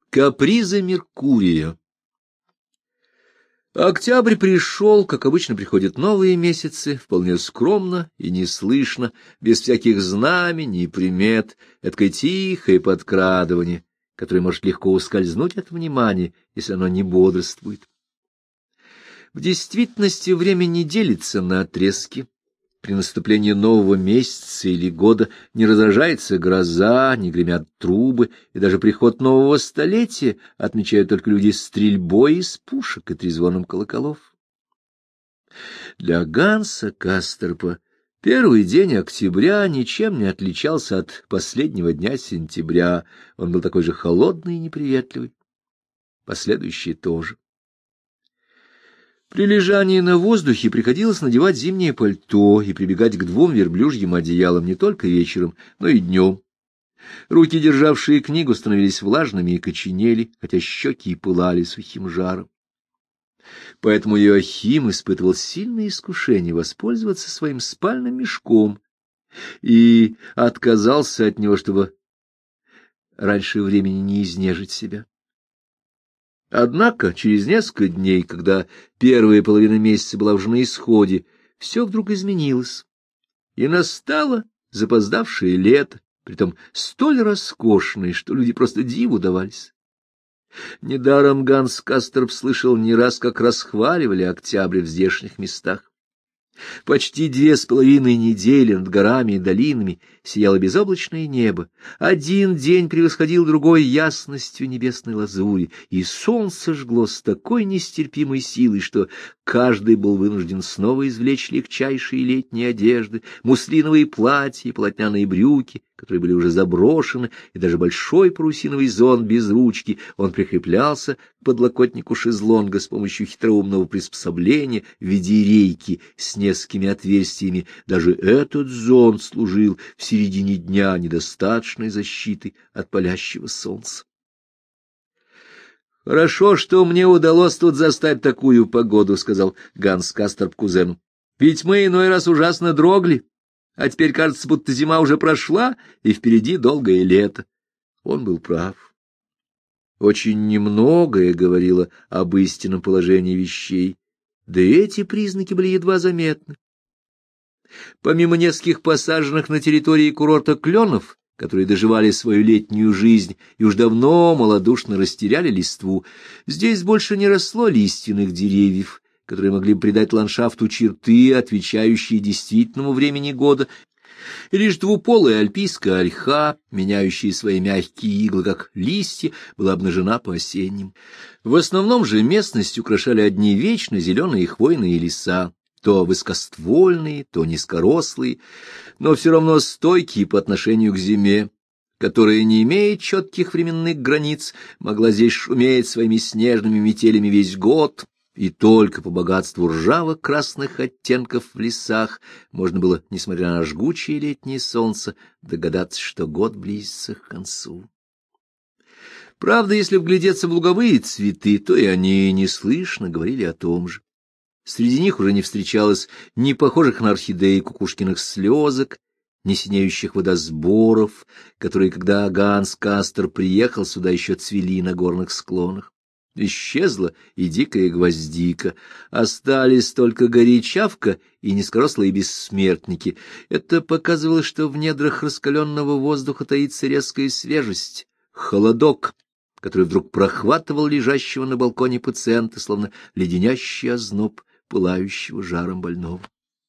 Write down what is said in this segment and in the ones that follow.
Капризы Меркурия. Октябрь пришел, как обычно приходят новые месяцы, вполне скромно и неслышно, без всяких знамений и примет, эдакое тихое подкрадывание, которое может легко ускользнуть от внимания, если оно не бодрствует. В действительности время не делится на отрезки. При наступлении нового месяца или года не разражается гроза, не гремят трубы, и даже приход нового столетия отмечают только люди стрельбой из пушек и трезвоном колоколов. Для Ганса Касторпа первый день октября ничем не отличался от последнего дня сентября, он был такой же холодный и неприветливый. Последующие тоже. При лежании на воздухе приходилось надевать зимнее пальто и прибегать к 2 верблюжьим одеялам не только вечером, но и днем. Руки, державшие книгу, становились влажными и коченели, хотя щеки и пылали сухим жаром. Поэтому Иоахим испытывал сильное искушение воспользоваться своим спальным мешком и отказался от него, чтобы раньше времени не изнежить себя. Однако через несколько дней, когда первая половина месяца была уже на исходе, все вдруг изменилось, и настало запоздавшее лето, притом столь роскошное, что люди просто диву давались. Недаром Ганс Касторп слышал не раз, как расхваливали октябрь в здешних местах. Почти 2,5 недели над горами и долинами сияло безоблачное небо. Один день превосходил другой ясностью небесной лазури, и солнце жгло с такой нестерпимой силой, что каждый был вынужден снова извлечь легчайшие летние одежды, муслиновые платья и полотняные брюки, которые были уже заброшены, и даже большой парусиновый зонт без ручки. Он прикреплялся к подлокотнику шезлонга с помощью хитроумного приспособления в виде рейки с несколькими отверстиями. Даже этот зонт служил в середине дня недостаточной защитой от палящего солнца. «Хорошо, что мне удалось тут застать такую погоду», — сказал Ганс Касторп кузену. «Ведь мы иной раз ужасно дрогли, а теперь кажется, будто зима уже прошла, и впереди долгое лето». Он был прав. Очень немногое говорило об истинном положении вещей, да и эти признаки были едва заметны. Помимо нескольких посаженных на территории курорта кленов, которые доживали свою летнюю жизнь и уж давно малодушно растеряли листву, здесь больше не росло лиственных деревьев, которые могли бы придать ландшафту черты, отвечающие действительному времени года, и лишь двуполая альпийская ольха, меняющая свои мягкие иглы, как листья, была обнажена по-осеннему. В основном же местность украшали одни вечно зеленые хвойные леса, то высокоствольные, то низкорослые, но все равно стойкие по отношению к зиме, которая, не имеет четких временных границ, могла здесь шуметь своими снежными метелями весь год, и только по богатству ржаво-красных оттенков в лесах можно было, несмотря на жгучее летнее солнце, догадаться, что год близится к концу. Правда, если вглядеться в луговые цветы, то и они неслышно говорили о том же. Среди них уже не встречалось ни похожих на орхидеи кукушкиных слезок, ни синеющих водосборов, которые, когда Ганс Касторп приехал сюда, еще цвели на горных склонах. Исчезла и дикая гвоздика, остались только горячавка и низкорослые бессмертники. Это показывало, что в недрах раскаленного воздуха таится резкая свежесть, холодок, который вдруг прохватывал лежащего на балконе пациента, словно леденящий озноб пылающего жаром больного.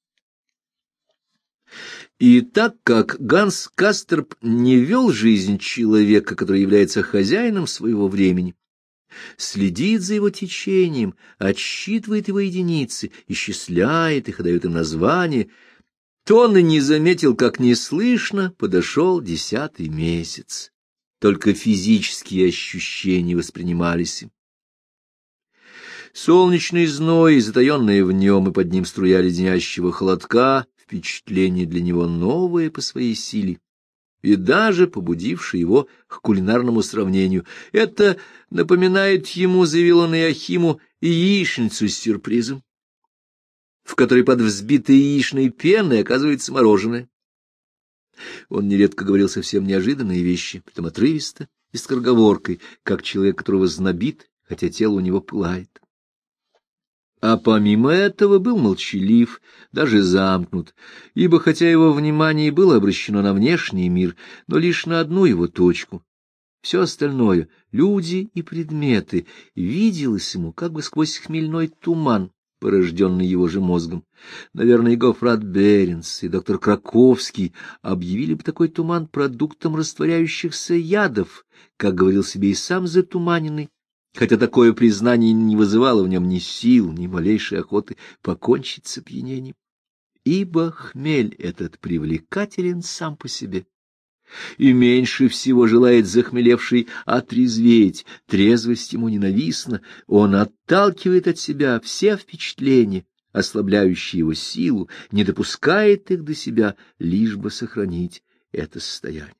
И так как Ганс Касторп не вел жизнь человека, который является хозяином своего времени, следит за его течением, отсчитывает его единицы, исчисляет их и дает им название, то он и не заметил, как неслышно подошел 10-й месяц. Только физические ощущения воспринимались им. Солнечный зной, затаенный в нем, и под ним струя леденящего холодка, впечатление для него новое по своей силе, и даже побудившее его к кулинарному сравнению. Это напоминает ему, заявил он Иоахиму, яичницу с сюрпризом, в которой под взбитой яичной пеной оказывается мороженое. Он нередко говорил совсем неожиданные вещи, притом отрывисто и скороговоркой, как человек, которого знобит, хотя тело у него пылает. А помимо этого был молчалив, даже замкнут, ибо хотя его внимание и было обращено на внешний мир, но лишь на одну его точку. Все остальное — люди и предметы — виделось ему как бы сквозь хмельной туман, порожденный его же мозгом. Наверное, и Гоффрат Беренс, и доктор Краковский объявили бы такой туман продуктом растворяющихся ядов, как говорил себе и сам затуманенный, хотя такое признание не вызывало в нем ни сил, ни малейшей охоты покончить с опьянением. Ибо хмель этот привлекателен сам по себе, и меньше всего желает захмелевший отрезветь, трезвость ему ненавистна, он отталкивает от себя все впечатления, ослабляющие его силу, не допускает их до себя, лишь бы сохранить это состояние.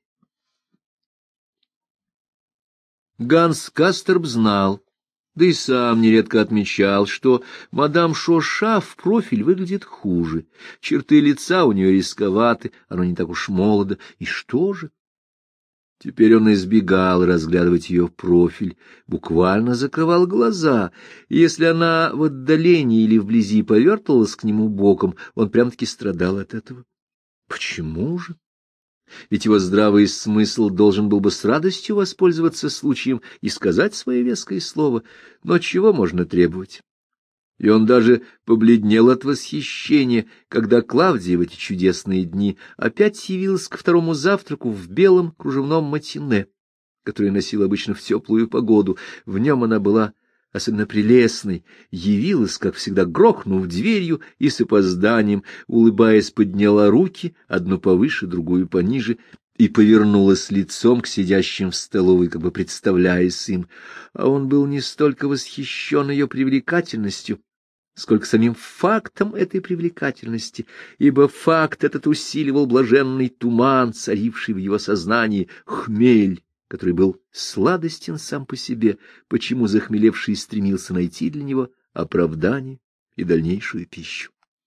Ганс Касторп знал, да и сам нередко отмечал, что мадам Шоша в профиль выглядит хуже, черты лица у нее рисковаты, оно не так уж молодо, и что же? Теперь он избегал разглядывать ее в профиль, буквально закрывал глаза, и если она в отдалении или вблизи повертывалась к нему боком, он прям-таки страдал от этого. Почему же? Ведь его здравый смысл должен был бы с радостью воспользоваться случаем и сказать свое веское слово, но чего можно требовать? И он даже побледнел от восхищения, когда Клавдия в эти чудесные дни опять явилась к второму завтраку в белом кружевном матине, который носил обычно в теплую погоду. В нем она была особенно прелестной, явилась, как всегда, грохнув дверью и с опозданием, улыбаясь, подняла руки, одну повыше, другую пониже, и повернулась лицом к сидящим в столовой, как бы представляясь им. А он был не столько восхищен ее привлекательностью, сколько самим фактом этой привлекательности, ибо факт этот усиливал блаженный туман, царивший в его сознании, хмель, который был сладостен сам по себе, почему захмелевший стремился найти для него оправдание и дальнейшую пищу.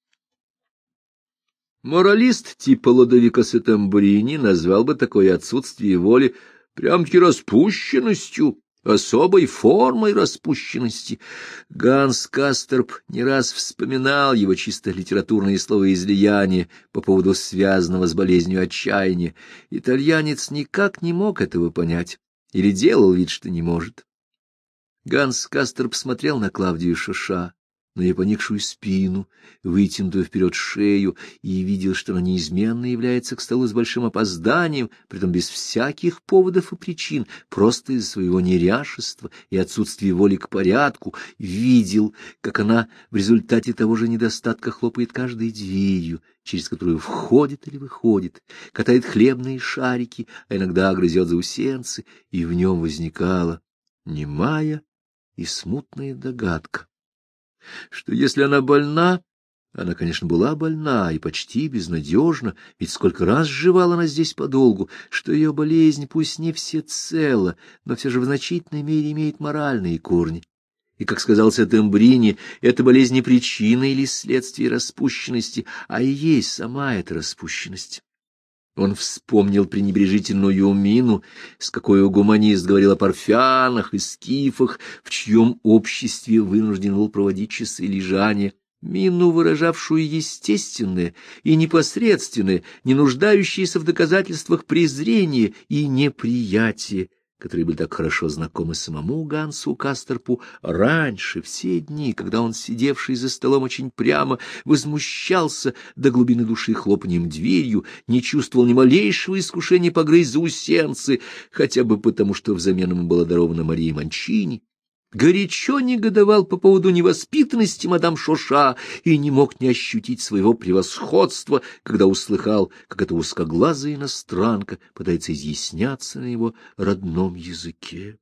Моралист типа Лодовико Сеттембрини назвал бы такое отсутствие воли прям-таки распущенностью, особой формой распущенности. Ганс Касторп не раз вспоминал его чисто литературные словоизлияния по поводу связанного с болезнью отчаяния. Итальянец никак не мог этого понять или делал вид, что не может. Ганс Касторп смотрел на Клавдию Шоша, на ее поникшую спину, вытянутую вперед шею, и видел, что она неизменно является к столу с большим опозданием, притом без всяких поводов и причин, просто из-за своего неряшества и отсутствия воли к порядку, видел, как она в результате того же недостатка хлопает каждой дверью, через которую входит или выходит, катает хлебные шарики, а иногда грызет заусенцы, и в нем возникала немая и смутная догадка, что если она больна, она, конечно, была больна и почти безнадежна, ведь сколько раз сживала она здесь подолгу, что ее болезнь, пусть не всецело, но все же в значительной мере имеет моральные корни. И, как сказал Сеттембрини, эта болезнь не причина или следствие распущенности, а и есть сама эта распущенность. Он вспомнил пренебрежительную мину, с какой гуманист говорил о парфянах и скифах, в чьем обществе вынужден был проводить часы лежания, мину, выражавшую естественное и непосредственное, не нуждающееся в доказательствах презрение и неприятие, которые были так хорошо знакомы самому Гансу Касторпу раньше, все дни, когда он, сидевший за столом очень прямо, возмущался до глубины души хлопанием дверью, не чувствовал ни малейшего искушения погрызть заусенцы, хотя бы потому, что взамен ему была дарована Мария Манчини, горячо негодовал по поводу невоспитанности мадам Шоша и не мог не ощутить своего превосходства, когда услыхал, как эта узкоглазая иностранка пытается изъясняться на его родном языке.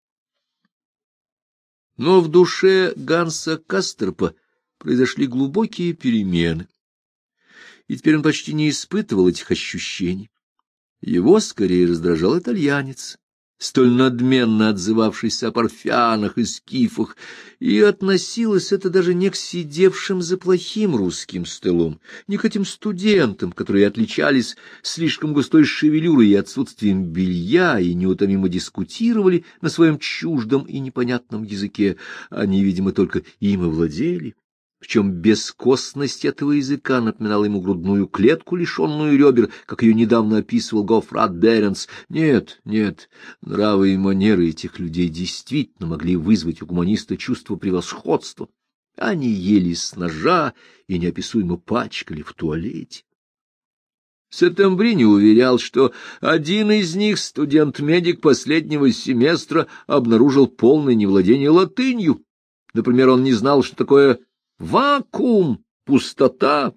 Но в душе Ганса Касторпа произошли глубокие перемены, и теперь он почти не испытывал этих ощущений. Его скорее раздражал итальянец, столь надменно отзывавшийся о парфянах и скифах, и относилось это даже не к сидевшим за плохим русским столом, не к этим студентам, которые отличались слишком густой шевелюрой и отсутствием белья, и неутомимо дискутировали на своем чуждом и непонятном языке. Они, видимо, только им и владели. Причем бескостность этого языка напоминала ему грудную клетку, лишенную ребер, как ее недавно описывал Гоффрат Беренс. Нет, нравы и манеры этих людей действительно могли вызвать у гуманиста чувство превосходства. Они ели с ножа и неописуемо пачкали в туалете. Сеттембрини уверял, что один из них, студент-медик последнего семестра, обнаружил полное невладение латынью. Например, он не знал, что такое вакуум, пустота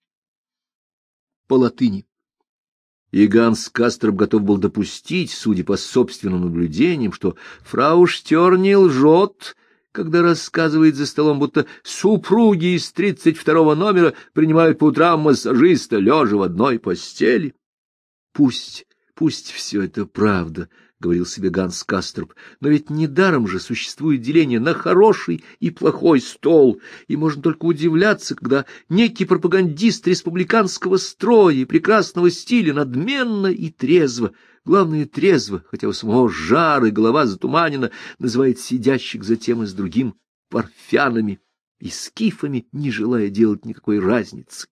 по латыни. И Ганс Касторп готов был допустить, судя по собственным наблюдениям, что фрау Штёр не лжет, когда рассказывает за столом, будто супруги из 32-го номера принимают по утрам массажиста, лежа в одной постели. Пусть все это правда, — говорил себе Ганс Касторп, — но ведь недаром же существует деление на хороший и плохой стол, и можно только удивляться, когда некий пропагандист республиканского строя и прекрасного стиля надменно и трезво, главное трезво, хотя у самого жар и голова затуманена, называет сидящих за тем и с другим парфянами и скифами, не желая делать никакой разницы.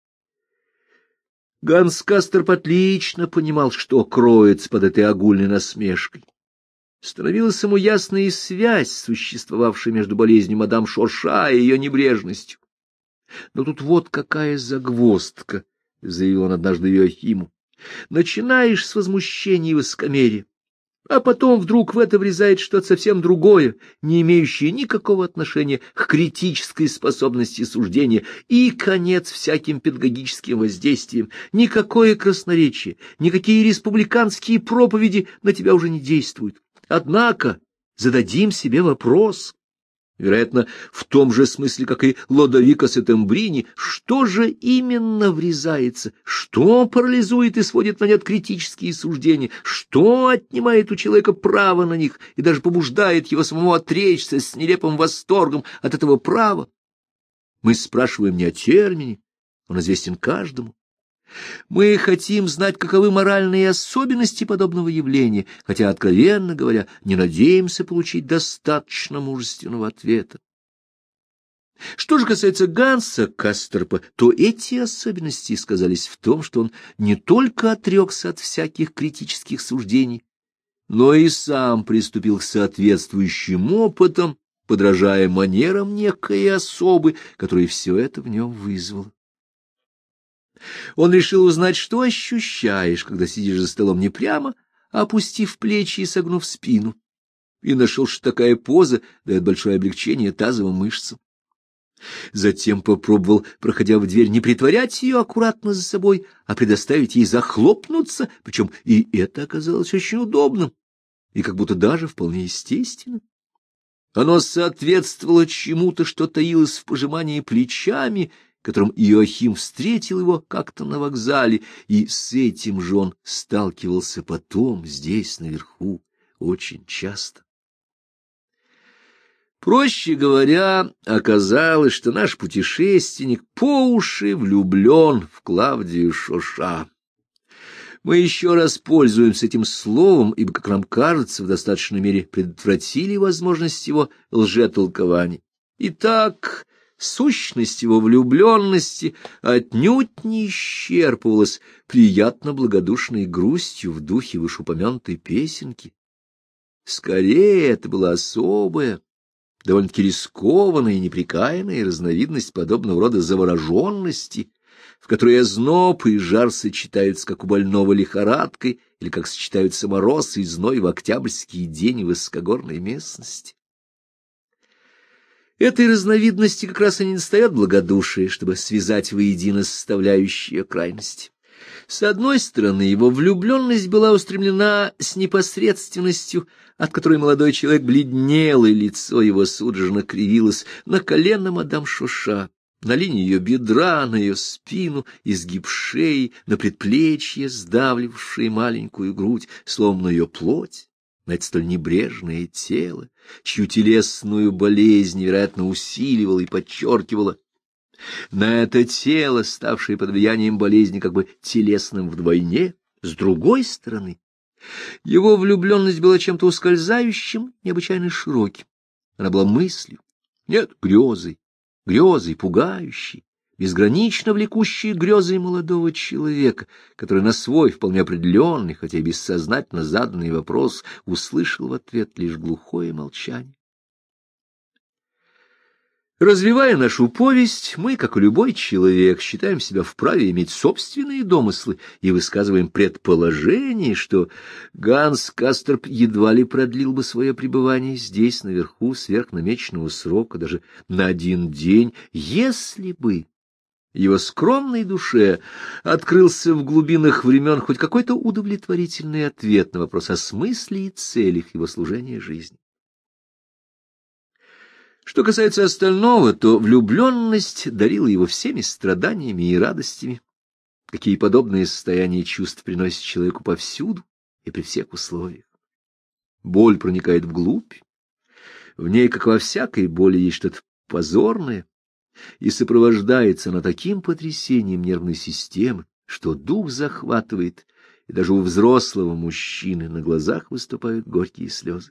Ганс Касторп отлично понимал, что кроется под этой огульной насмешкой. Становилась ему ясна и связь, существовавшая между болезнью мадам Шоша и ее небрежностью. Но тут вот какая загвоздка, — заявил он однажды Иоахиму. Начинаешь с возмущения и высокомерия, а потом вдруг в это врезает что-то совсем другое, не имеющее никакого отношения к критической способности суждения, и конец всяким педагогическим воздействиям. Никакое красноречие, никакие республиканские проповеди на тебя уже не действуют. Однако зададим себе вопрос, вероятно, в том же смысле, как и Лодовико Сеттембрини, что же именно врезается, что парализует и сводит на нет критические суждения, что отнимает у человека право на них и даже побуждает его самому отречься с нелепым восторгом от этого права. Мы спрашиваем не о термине, он известен каждому. Мы хотим знать, каковы моральные особенности подобного явления, хотя, откровенно говоря, не надеемся получить достаточно мужественного ответа. Что же касается Ганса Касторпа, то эти особенности сказались в том, что он не только отрекся от всяких критических суждений, но и сам приступил к соответствующим опытам, подражая манерам некой особы, которая все это в нем вызвала. Он решил узнать, что ощущаешь, когда сидишь за столом не прямо, а опустив плечи и согнув спину, и нашел, что такая поза дает большое облегчение тазовым мышцам. Затем попробовал, проходя в дверь, не притворять ее аккуратно за собой, а предоставить ей захлопнуться, причем и это оказалось очень удобным, и как будто даже вполне естественно. Оно соответствовало чему-то, что таилось в пожимании плечами, которым Иоахим встретил его как-то на вокзале, и с этим же он сталкивался потом, здесь, наверху, очень часто. Проще говоря, оказалось, что наш путешественник по уши влюблен в Клавдию Шоша. Мы еще раз пользуемся этим словом, ибо, как нам кажется, в достаточной мере предотвратили возможность его лжетолкования. Итак, сущность его влюбленности отнюдь не исчерпывалась приятно благодушной грустью в духе вышеупомянутой песенки. Скорее, это была особая, довольно-таки рискованная и непрекаянная разновидность подобного рода завороженности, в которой озноб и жар сочетаются, как у больного лихорадкой, или как сочетаются мороз и зной в октябрьский день в высокогорной местности. Этой разновидности как раз и недостает благодушия, чтобы связать воедино составляющие крайности. С одной стороны, его влюбленность была устремлена с непосредственностью, от которой молодой человек бледнел, и лицо его судорожно кривилось, на колено мадам Шоша, на линии ее бедра, на ее спину, изгиб шеи, на предплечье, сдавливавшие маленькую грудь, словно ее плоть, на это столь небрежное тело, чью телесную болезнь, вероятно, усиливала и подчеркивала, на это тело, ставшее под влиянием болезни как бы телесным вдвойне, с другой стороны, его влюбленность была чем-то ускользающим, необычайно широким. Она была мыслью, нет, грезой, грезой пугающей, безгранично влекущей грезой молодого человека, который на свой вполне определенный, хотя и бессознательно заданный вопрос, услышал в ответ лишь глухое молчание. Развивая нашу повесть, мы, как и любой человек, считаем себя вправе иметь собственные домыслы и высказываем предположение, что Ганс Касторп едва ли продлил бы свое пребывание здесь, наверху, сверх намеченного срока, даже на один день, если бы его скромной душе открылся в глубинах времен хоть какой-то удовлетворительный ответ на вопрос о смысле и целях его служения жизни. Что касается остального, то влюбленность дарила его всеми страданиями и радостями, какие подобные состояния чувств приносят человеку повсюду и при всех условиях. Боль проникает вглубь, в ней, как во всякой боли, есть что-то позорное, и сопровождается она таким потрясением нервной системы, что дух захватывает, и даже у взрослого мужчины на глазах выступают горькие слезы.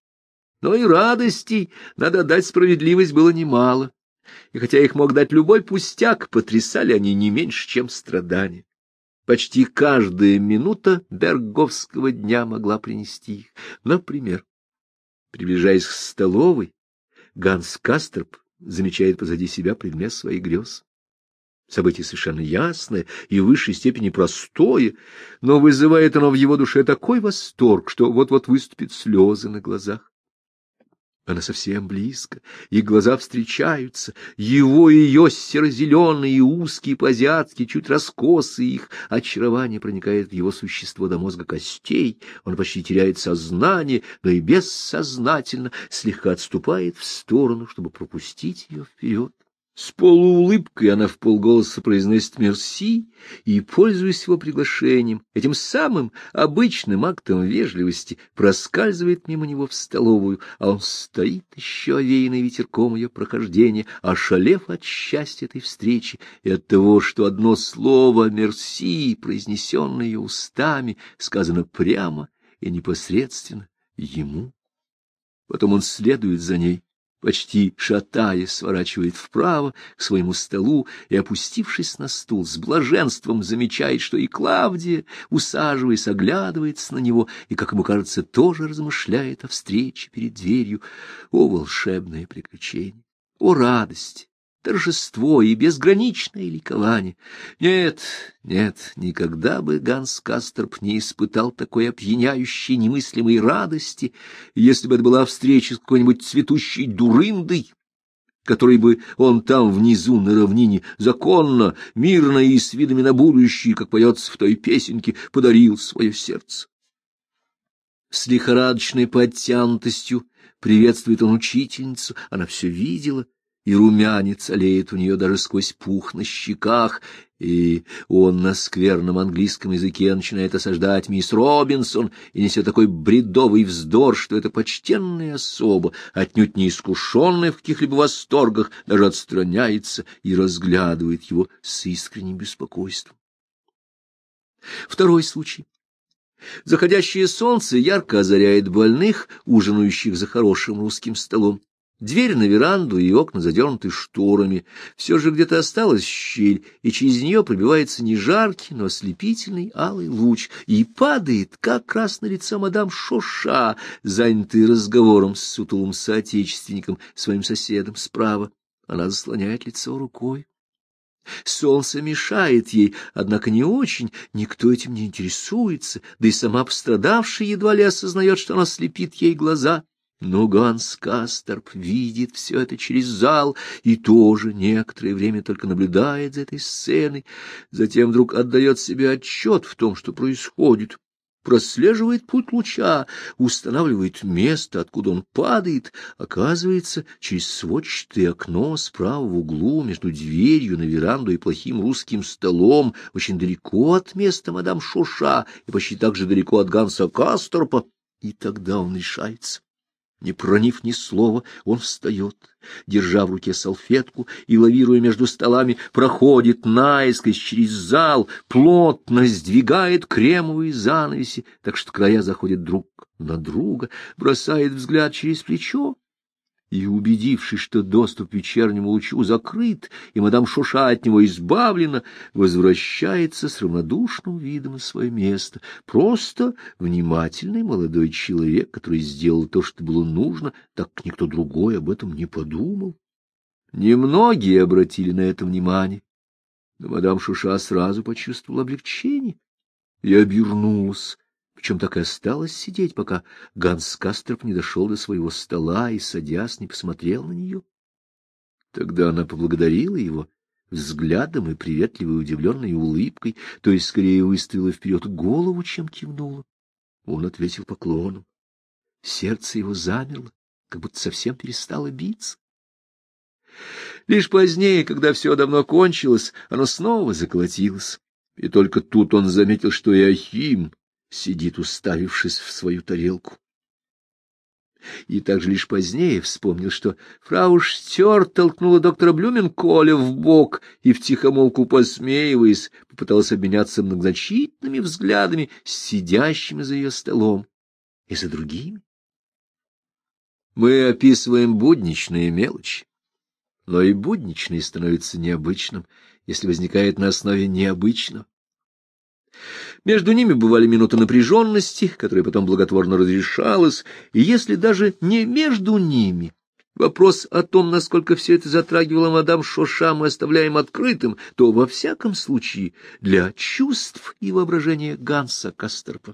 Но и радостей, надо дать справедливость, было немало, и хотя их мог дать любой пустяк, потрясали они не меньше, чем страдания. Почти каждая минута берговского дня могла принести их. Например, приближаясь к столовой, Ганс Касторп замечает позади себя предмет своих грез. Событие совершенно ясное и в высшей степени простое, но вызывает оно в его душе такой восторг, что вот-вот выступят слезы на глазах. Она совсем близко, и глаза встречаются, его и ее серо-зеленые и узкие по-азиатски, чуть раскосые, их очарование проникает в его существо до мозга костей, он почти теряет сознание, но и бессознательно слегка отступает в сторону, чтобы пропустить ее вперед. С полуулыбкой она вполголоса произносит «мерси» и, пользуясь его приглашением, этим самым обычным актом вежливости, проскальзывает мимо него в столовую, а он стоит еще овеянный ветерком ее прохождения, ошалев от счастья этой встречи и от того, что одно слово «мерси», произнесенное ее устами, сказано прямо и непосредственно ему. Потом он следует за ней, почти шатаясь, сворачивает вправо к своему столу и, опустившись на стул, с блаженством замечает, что и Клавдия, усаживаясь, оглядывается на него и, как ему кажется, тоже размышляет о встрече перед дверью. О, волшебное приключение! О, радость! Торжество и безграничное ликование. Нет, нет, никогда бы Ганс Касторп не испытал такой опьяняющей немыслимой радости, если бы это была встреча с какой-нибудь цветущей дурындой, которой бы он там внизу на равнине законно, мирно и с видами на будущее, как поется в той песенке, подарил свое сердце. С лихорадочной подтянутостью приветствует он учительницу, она все видела, и румянец олеет у нее даже сквозь пух на щеках, и он на скверном английском языке начинает осаждать мисс Робинсон и несет такой бредовый вздор, что эта почтенная особа, отнюдь не искушенная в каких-либо восторгах, даже отстраняется и разглядывает его с искренним беспокойством. Второй случай. Заходящее солнце ярко озаряет больных, ужинающих за хорошим русским столом. Дверь на веранду и окна задернуты шторами. Все же где-то осталась щель, и через нее пробивается не жаркий, но ослепительный алый луч, и падает как раз на лицо мадам Шоша, занятый разговором с сутулым соотечественником, своим соседом справа. Она заслоняет лицо рукой. Солнце мешает ей, однако не очень, никто этим не интересуется, да и сама пострадавшая едва ли осознает, что она слепит ей глаза. Но Ганс Касторп видит все это через зал и тоже некоторое время только наблюдает за этой сценой, затем вдруг отдает себе отчет в том, что происходит, прослеживает путь луча, устанавливает место, откуда он падает, оказывается, через сводчатое окно справа в углу между дверью на веранду и плохим русским столом, очень далеко от места мадам Шоша и почти так же далеко от Ганса Касторпа. И тогда он решается. Не проронив ни слова, он встает, держа в руке салфетку и, лавируя между столами, проходит наискось через зал, плотно сдвигает кремовые занавеси, так что края заходят друг на друга, бросает взгляд через плечо и, убедившись, что доступ к вечернему лучу закрыт, и мадам Шуша от него избавлена, возвращается с равнодушным видом на свое место. Просто внимательный молодой человек, который сделал то, что было нужно, так как никто другой об этом не подумал. Немногие обратили на это внимание, но мадам Шуша сразу почувствовала облегчение и обернулась. Причем так и осталось сидеть, пока Ганс Касторп не дошел до своего стола и, садясь, не посмотрел на нее. Тогда она поблагодарила его взглядом и приветливой удивленной улыбкой, то есть скорее выставила вперед голову, чем кивнула. Он ответил поклоном. Сердце его замерло, как будто совсем перестало биться. Лишь позднее, когда все давно кончилось, оно снова заколотилось, и только тут он заметил, что Иоахим сидит, уставившись в свою тарелку. И также лишь позднее вспомнил, что фрау Штёр толкнула доктора Блюменколя в бок и, втихомолку посмеиваясь, попыталась обменяться многозначительными взглядами с сидящими за ее столом и за другими. Мы описываем будничные мелочи, но и будничное становится необычным, если возникает на основе необычного. Между ними бывали минуты напряженности, которая потом благотворно разрешалась, и если даже не между ними, вопрос о том, насколько все это затрагивало мадам Шоша, мы оставляем открытым, то во всяком случае для чувств и воображения Ганса Касторпа.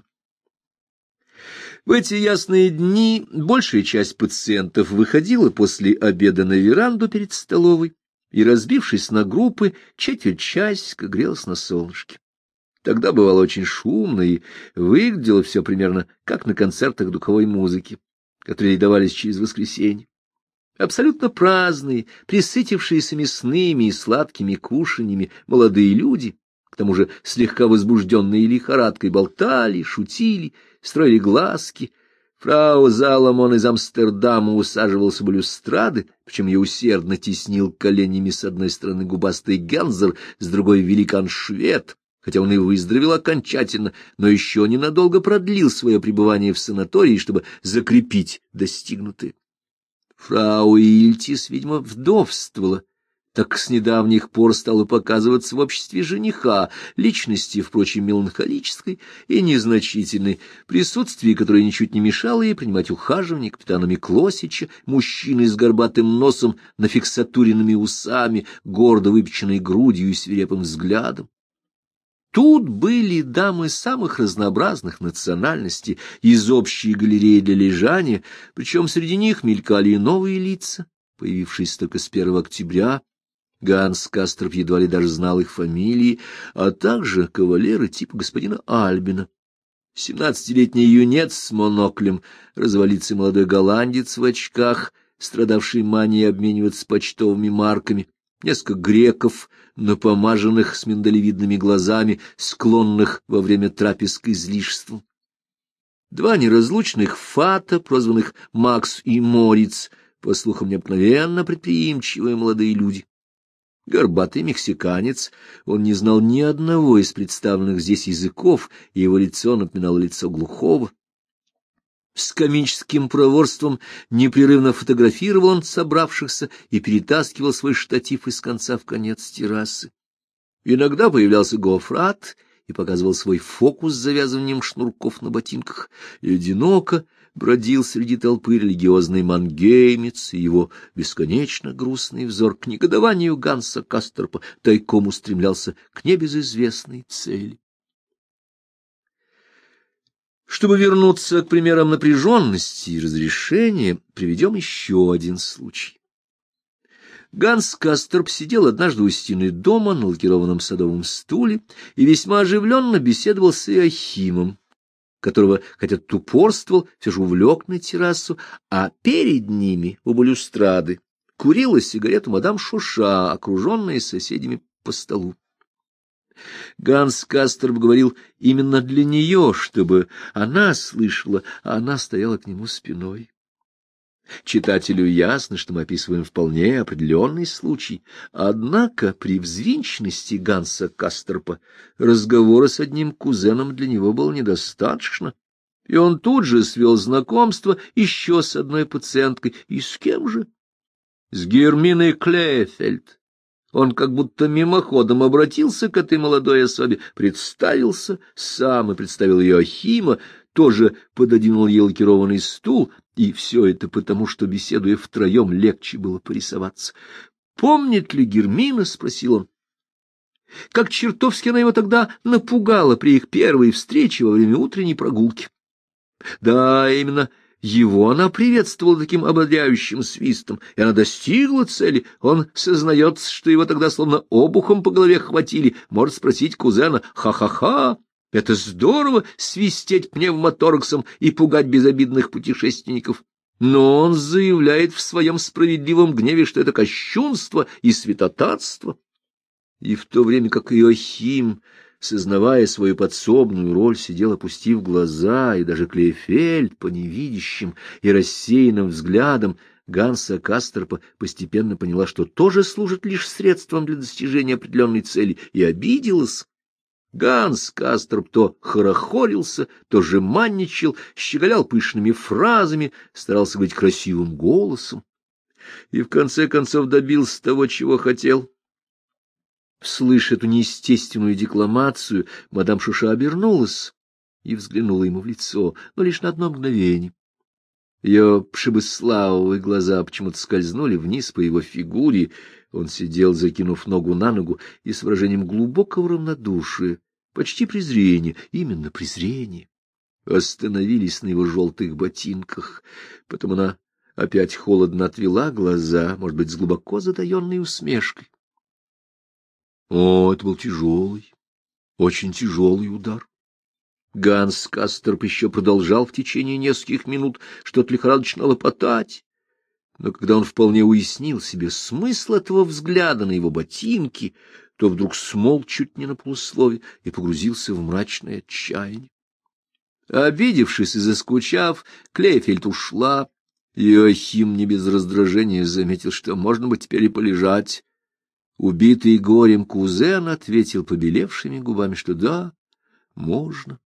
В эти ясные дни большая часть пациентов выходила после обеда на веранду перед столовой и, разбившись на группы, четверть часика грелась на солнышке. Тогда бывало очень шумно, и выглядело все примерно как на концертах духовой музыки, которые давались через воскресенье. Абсолютно праздные, присытившиеся мясными и сладкими кушаньями молодые люди, к тому же слегка возбужденные лихорадкой, болтали, шутили, строили глазки. Фрау Заламон из Амстердама усаживался у балюстрады, причем ее усердно теснил коленями с одной стороны губастый Гензер, с другой — великан-швед. Хотя он и выздоровел окончательно, но еще ненадолго продлил свое пребывание в санатории, чтобы закрепить достигнутое. Фрау Ильтис, видимо, вдовствовала, так с недавних пор стала показываться в обществе жениха, личности, впрочем, меланхолической и незначительной, присутствие которое ничуть не мешало ей принимать ухаживание капитана Миклосича, мужчины с горбатым носом, нафиксатуренными усами, гордо выпеченной грудью и свирепым взглядом. Тут были дамы самых разнообразных национальностей из общей галереи для лежания, причем среди них мелькали и новые лица, появившиеся только с 1 октября. Ганс Касторп едва ли даже знал их фамилии, а также кавалеры типа господина Альбина. 17-летний юнец с моноклем, развалицый молодой голландец в очках, страдавший манией обмениваться почтовыми марками, несколько греков, напомаженных с миндалевидными глазами, склонных во время трапез к излишеству. 2 неразлучных фата, прозванных Макс и Мориц, по слухам, необыкновенно предприимчивые молодые люди. Горбатый мексиканец, он не знал ни одного из представленных здесь языков, и его лицо напоминало лицо глухого. С комическим проворством непрерывно фотографировал он собравшихся и перетаскивал свой штатив из конца в конец террасы. Иногда появлялся Гофрат и показывал свой фокус с завязыванием шнурков на ботинках, и одиноко бродил среди толпы религиозный мангеймец, и его бесконечно грустный взор к негодованию Ганса Касторпа тайком устремлялся к небезызвестной цели. Чтобы вернуться к примерам напряженности и разрешения, приведем еще один случай. Ганс Касторп сидел однажды у стены дома на лакированном садовом стуле и весьма оживленно беседовал с Иоахимом, которого, хотя тот упорствовал, все же увлек на террасу, а перед ними, у балюстрады, курила сигарету мадам Шуша, окруженная соседями по столу. Ганс Касторп говорил именно для нее, чтобы она слышала, а она стояла к нему спиной. Читателю ясно, что мы описываем вполне определенный случай, однако при взвинченности Ганса Касторпа разговора с одним кузеном для него было недостаточно, и он тут же свел знакомство еще с одной пациенткой. И с кем же? С Герминой Клейфельд. Он как будто мимоходом обратился к этой молодой особе, представился сам и представил Иоахима, тоже пододвинул ей лакированный стул, и все это потому, что, беседуя втроем, легче было порисоваться. «Помнит ли Гермина?» — спросил он. «Как чертовски она его тогда напугала при их первой встрече во время утренней прогулки». Да, именно его она приветствовала таким ободряющим свистом, и она достигла цели. Он сознается, что его тогда словно обухом по голове хватили. Может спросить кузена: «Ха-ха-ха! Это здорово — свистеть пневмотораксом и пугать безобидных путешественников». Но он заявляет в своем справедливом гневе, что это кощунство и святотатство. И в то время как Иоахим, сознавая свою подсобную роль, сидел, опустив глаза, и даже Клейфельд по невидящим и рассеянным взглядам Ганса Касторпа постепенно поняла, что тоже служит лишь средством для достижения определенной цели, и обиделась. Ганс Касторп то хорохорился, то жеманничал, щеголял пышными фразами, старался говорить красивым голосом и в конце концов добился того, чего хотел. Слыша эту неестественную декламацию, мадам Шуша обернулась и взглянула ему в лицо, но лишь на одно мгновение. Ее пшебыславовые глаза почему-то скользнули вниз по его фигуре. Он сидел, закинув ногу на ногу, и с выражением глубокого равнодушия, почти презрения, именно презрения, остановились на его желтых ботинках. Потом она опять холодно отвела глаза, может быть, с глубоко затаенной усмешкой. О, это был тяжелый, очень тяжелый удар. Ганс Касторп еще продолжал в течение нескольких минут что-то лихорадочно лопотать, но когда он вполне уяснил себе смысл этого взгляда на его ботинки, то вдруг смолк чуть не на полуслове и погрузился в мрачное отчаяние. Обидевшись и заскучав, Клейфельд ушла. Иоахим не без раздражения заметил, что можно бы теперь и полежать. Убитый горем кузен ответил побелевшими губами, что да, можно.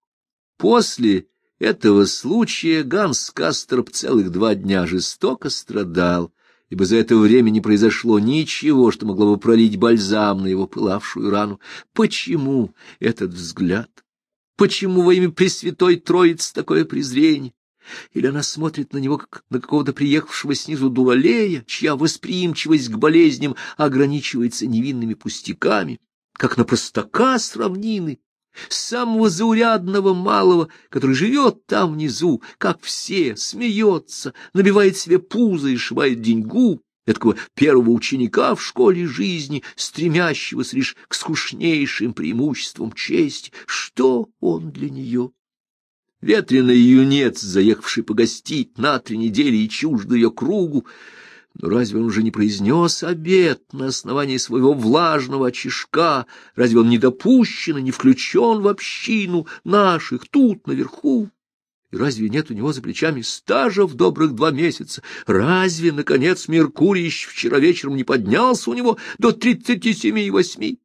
После этого случая Ганс Касторп целых 2 дня жестоко страдал, ибо за это время не произошло ничего, что могло бы пролить бальзам на его пылавшую рану. Почему этот взгляд? Почему во имя Пресвятой Троицы такое презрение? Или она смотрит на него, как на какого-то приехавшего снизу дуралея, чья восприимчивость к болезням ограничивается невинными пустяками, как на простака с равнины, самого заурядного малого, который живет там внизу, как все, смеется, набивает себе пузо и шибает деньгу, этакого первого ученика в школе жизни, стремящегося лишь к скучнейшим преимуществам чести. Что он для нее? Ветреный юнец, заехавший погостить на 3 недели и чуждый ее кругу. Но разве он уже не произнес обет на основании своего влажного очишка? Разве он не допущен и не включен в общину наших тут, наверху? И разве нет у него за плечами стажа в добрых 2 месяца? Разве, наконец, Меркурий еще вчера вечером не поднялся у него до 37,8?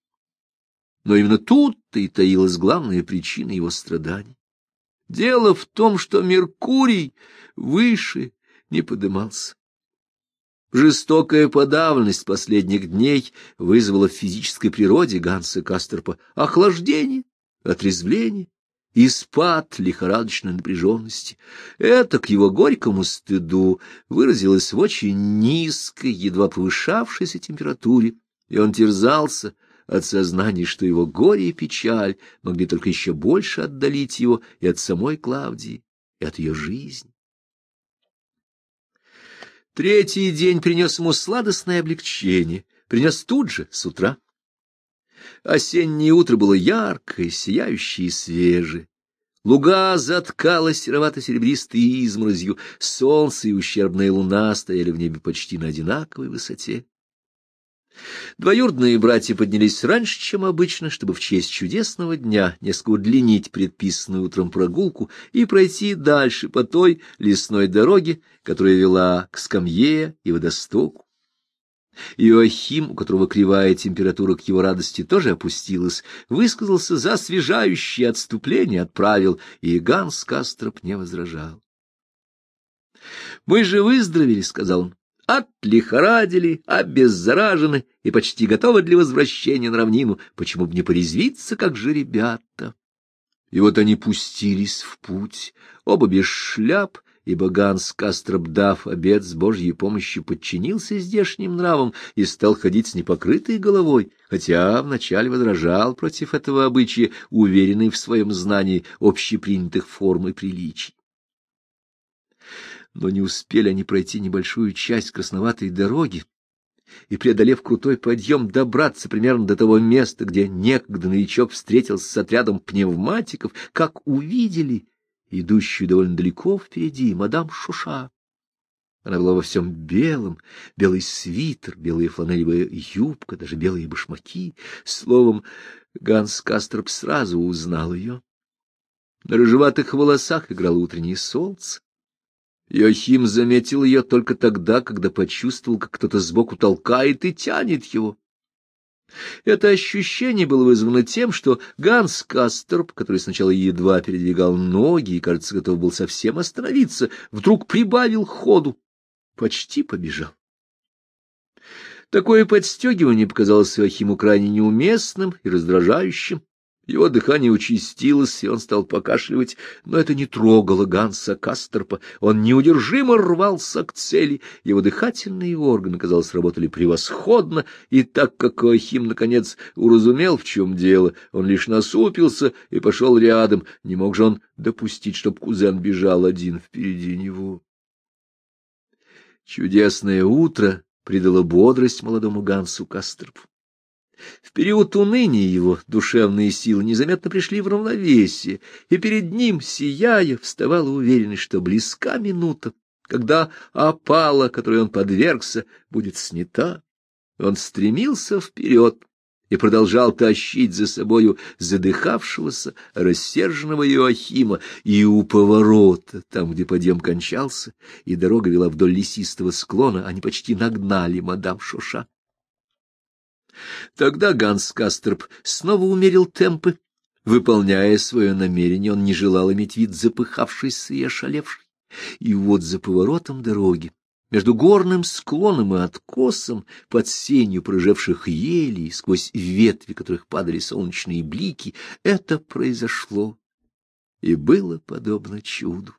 Но именно тут-то и таилась главная причина его страданий. Дело в том, что Меркурий выше не подымался. Жестокая подавленность последних дней вызвала в физической природе Ганса Касторпа охлаждение, отрезвление и спад лихорадочной напряженности. Это к его горькому стыду выразилось в очень низкой, едва повышавшейся температуре, и он терзался от сознания, что его горе и печаль могли только еще больше отдалить его и от самой Клавдии, и от ее жизни. 3-й день принес ему сладостное облегчение, принес тут же, с утра. Осеннее утро было яркое, сияющее и свежее. Луга заткала серовато-серебристой изморозью, солнце и ущербная луна стояли в небе почти на одинаковой высоте. Двоюродные братья поднялись раньше, чем обычно, чтобы в честь чудесного дня несколько удлинить предписанную утром прогулку и пройти дальше по той лесной дороге, которая вела к скамье и водостоку. Иоахим, у которого кривая температура к его радости тоже опустилась, высказался за освежающее отступление от правил, и Ганс Кастроп не возражал. «Мы же выздоровели», — сказал он, — «отлихорадили, обеззаражены и почти готовы для возвращения на равнину. Почему бы не порезвиться, как же ребята?» И вот они пустились в путь, оба без шляп, ибо Ганс Кастроп, дав обет с Божьей помощью, подчинился здешним нравам и стал ходить с непокрытой головой, хотя вначале возражал против этого обычая, уверенный в своем знании общепринятых форм и приличий. Но не успели они пройти небольшую часть красноватой дороги и, преодолев крутой подъем, добраться примерно до того места, где некогда новичок встретился с отрядом пневматиков, как увидели идущую довольно далеко впереди мадам Шуша. Она была во всем белом, белый свитер, белая фланелевая юбка, даже белые башмаки. Словом, Ганс Кастроп сразу узнал ее. На рыжеватых волосах играло утреннее солнце. Иоахим заметил ее только тогда, когда почувствовал, как кто-то сбоку толкает и тянет его. Это ощущение было вызвано тем, что Ганс Кастроп, который сначала едва передвигал ноги и, кажется, готов был совсем остановиться, вдруг прибавил ходу, почти побежал. Такое подстегивание показалось Иоахиму крайне неуместным и раздражающим. Его дыхание участилось, и он стал покашливать, но это не трогало Ганса Кастропа. Он неудержимо рвался к цели, его дыхательные органы, казалось, работали превосходно, и так как Иоахим, наконец, уразумел, в чем дело, он лишь насупился и пошел рядом. Не мог же он допустить, чтоб кузен бежал один впереди него. Чудесное утро придало бодрость молодому Гансу Кастропу. В период уныния его душевные силы незаметно пришли в равновесие, и перед ним, сияя, вставала уверенность, что близка минута, когда опала, которой он подвергся, будет снята. Он стремился вперед и продолжал тащить за собою задыхавшегося, рассерженного Иоахима, и у поворота, там, где подъем кончался, и дорога вела вдоль лесистого склона, они почти нагнали мадам Шуша. Тогда Ганс Кастроп снова умерил темпы. Выполняя свое намерение, он не желал иметь вид запыхавшийся и ошалевший. И вот за поворотом дороги, между горным склоном и откосом, под сенью прыжевших елей, сквозь ветви которых падали солнечные блики, это произошло и было подобно чуду.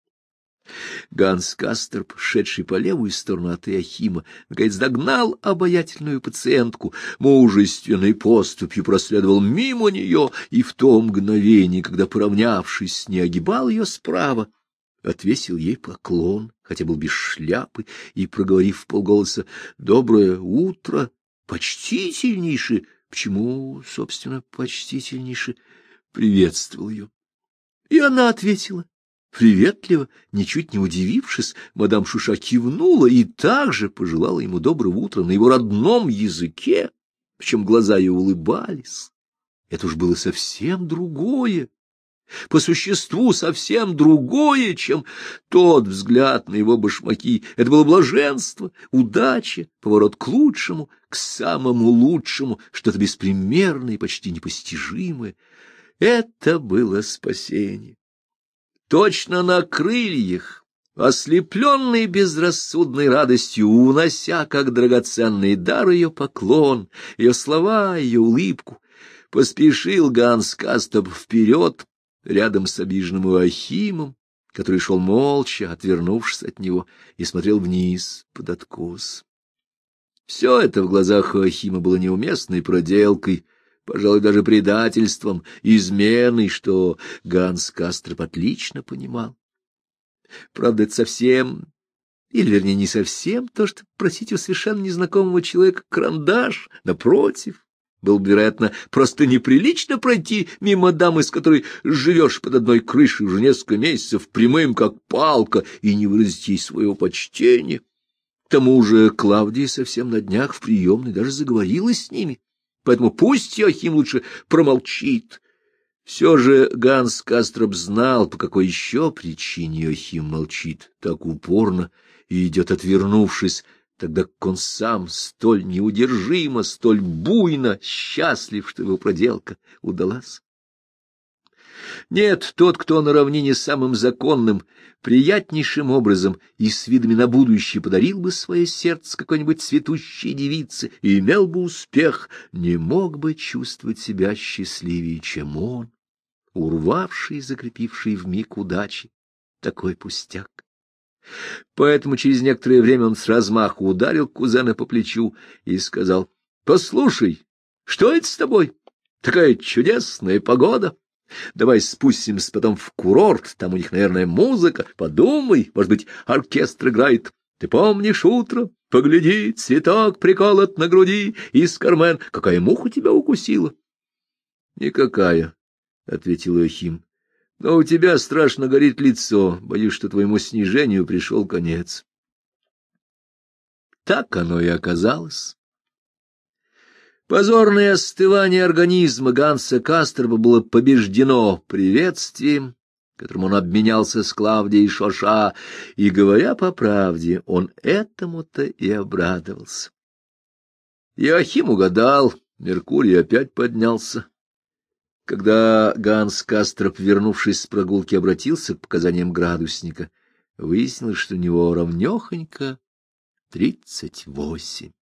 Ганс Кастроп, шедший по левую сторону от Иоахима, наконец догнал обаятельную пациентку, мужественной поступью проследовал мимо нее, и в то мгновение, когда, поравнявшись с ней, огибал ее справа, отвесил ей поклон, хотя был без шляпы, и, проговорив вполголоса «Доброе утро», почтительнейше, почему, собственно, почтительнейше, приветствовал ее. И она ответила приветливо, ничуть не удивившись. Мадам Шуша кивнула и также пожелала ему доброго утра на его родном языке, причем глаза ее улыбались. Это уж было совсем другое, по существу совсем другое, чем тот взгляд на его башмаки. Это было блаженство, удача, поворот к лучшему, к самому лучшему, что-то беспримерное и почти непостижимое. Это было спасение. Точно на крыльях, ослепленный безрассудной радостью, унося, как драгоценный дар, ее поклон, ее слова, ее улыбку, поспешил Ганс Кастроп вперед, рядом с обиженным Иоахимом, который шел молча, отвернувшись от него, и смотрел вниз под откос. Все это в глазах Иоахима было неуместной проделкой, пожалуй, даже предательством, изменой, что Ганс Кастроп отлично понимал. Правда, это совсем, или, вернее, не совсем то, что просить у совершенно незнакомого человека карандаш, напротив. Было бы, вероятно, просто неприлично пройти мимо дамы, с которой живешь под одной крышей уже несколько месяцев, прямым как палка, и не выразить ей своего почтения. К тому же Клавдия совсем на днях в приемной даже заговорила с ними, поэтому пусть Иоахим лучше промолчит. Все же Ганс Кастроп знал, по какой еще причине Иоахим молчит так упорно и идет отвернувшись, тогда как он сам столь неудержимо, столь буйно счастлив, что его проделка удалась. Нет, тот, кто на равнине самым законным, приятнейшим образом и с видами на будущее подарил бы свое сердце какой-нибудь цветущей девице и имел бы успех, не мог бы чувствовать себя счастливее, чем он, урвавший и закрепивший вмиг удачи такой пустяк. Поэтому через некоторое время он с размаху ударил кузена по плечу и сказал: — Послушай, что это с тобой? Такая чудесная погода. Давай спустимся потом в курорт, там у них, наверное, музыка. Подумай, может быть, оркестр играет. Ты помнишь утро? Погляди, цветок приколот на груди, из Кармен. Какая муха тебя укусила? — Никакая, — ответил Иоахим. — Но у тебя страшно горит лицо. Боюсь, что твоему снижению пришел конец. Так оно и оказалось. Позорное остывание организма Ганса Кастропа было побеждено приветствием, которым он обменялся с Клавдией Шоша, и, говоря по правде, он этому-то и обрадовался. Иоахим угадал, Меркурий опять поднялся. Когда Ганс Кастроп, вернувшись с прогулки, обратился к показаниям градусника, выяснилось, что у него ровнёхонько 38.